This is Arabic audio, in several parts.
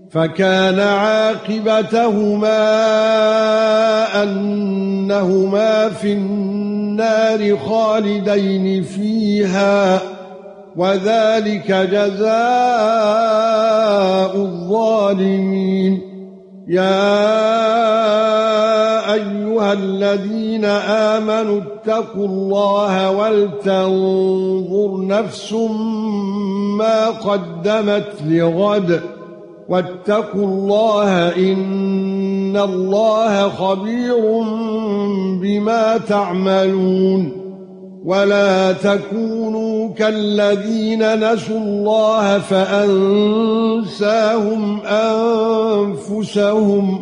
فكان عاقبتهما أنهما في النار خالدين فيها وذلك جزاء الظالمين. يا ايها الذين امنوا اتقوا الله ولتنظر نفس ما قدمت لغد واتقوا الله ان الله خبير بما تعملون. ولا تكونوا كالذين نسوا الله فأنساهم أنفسهم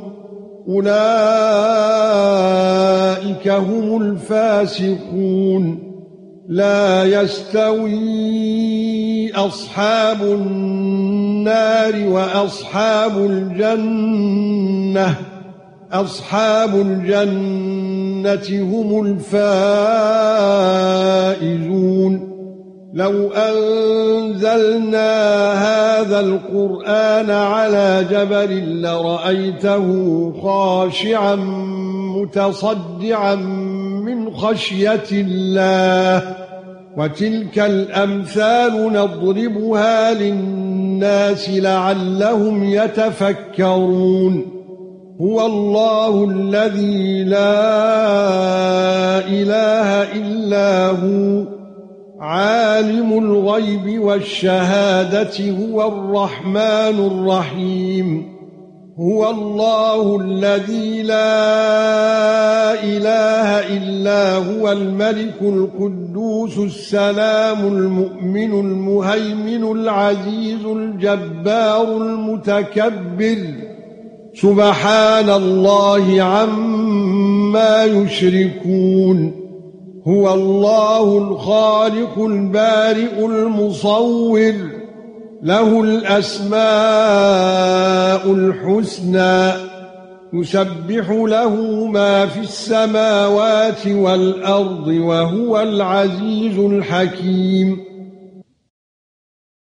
أولئك هم الفاسقون. لا يستوي أصحاب النار وأصحاب الجنة أصحاب الجنة هم الفائزون. لو أنزلنا هذا القرآن على جبل لرأيته خاشعا متصدعا من خشية الله. وتلك الأمثال نضربها للناس لعلهم يتفكرون. هو الله الذي لا إله إلا هو عالم الغيب والشهادة هو الرحمن الرحيم. هو الله الذي لا إله إلا هو الملك القدوس السلام المؤمن المهيمن العزيز الجبار المتكبر سبحان الله عما يشركون. هو الله الخالق البارئ المصور له الأسماء الحسنى يسبح له ما في السماوات والأرض وهو العزيز الحكيم.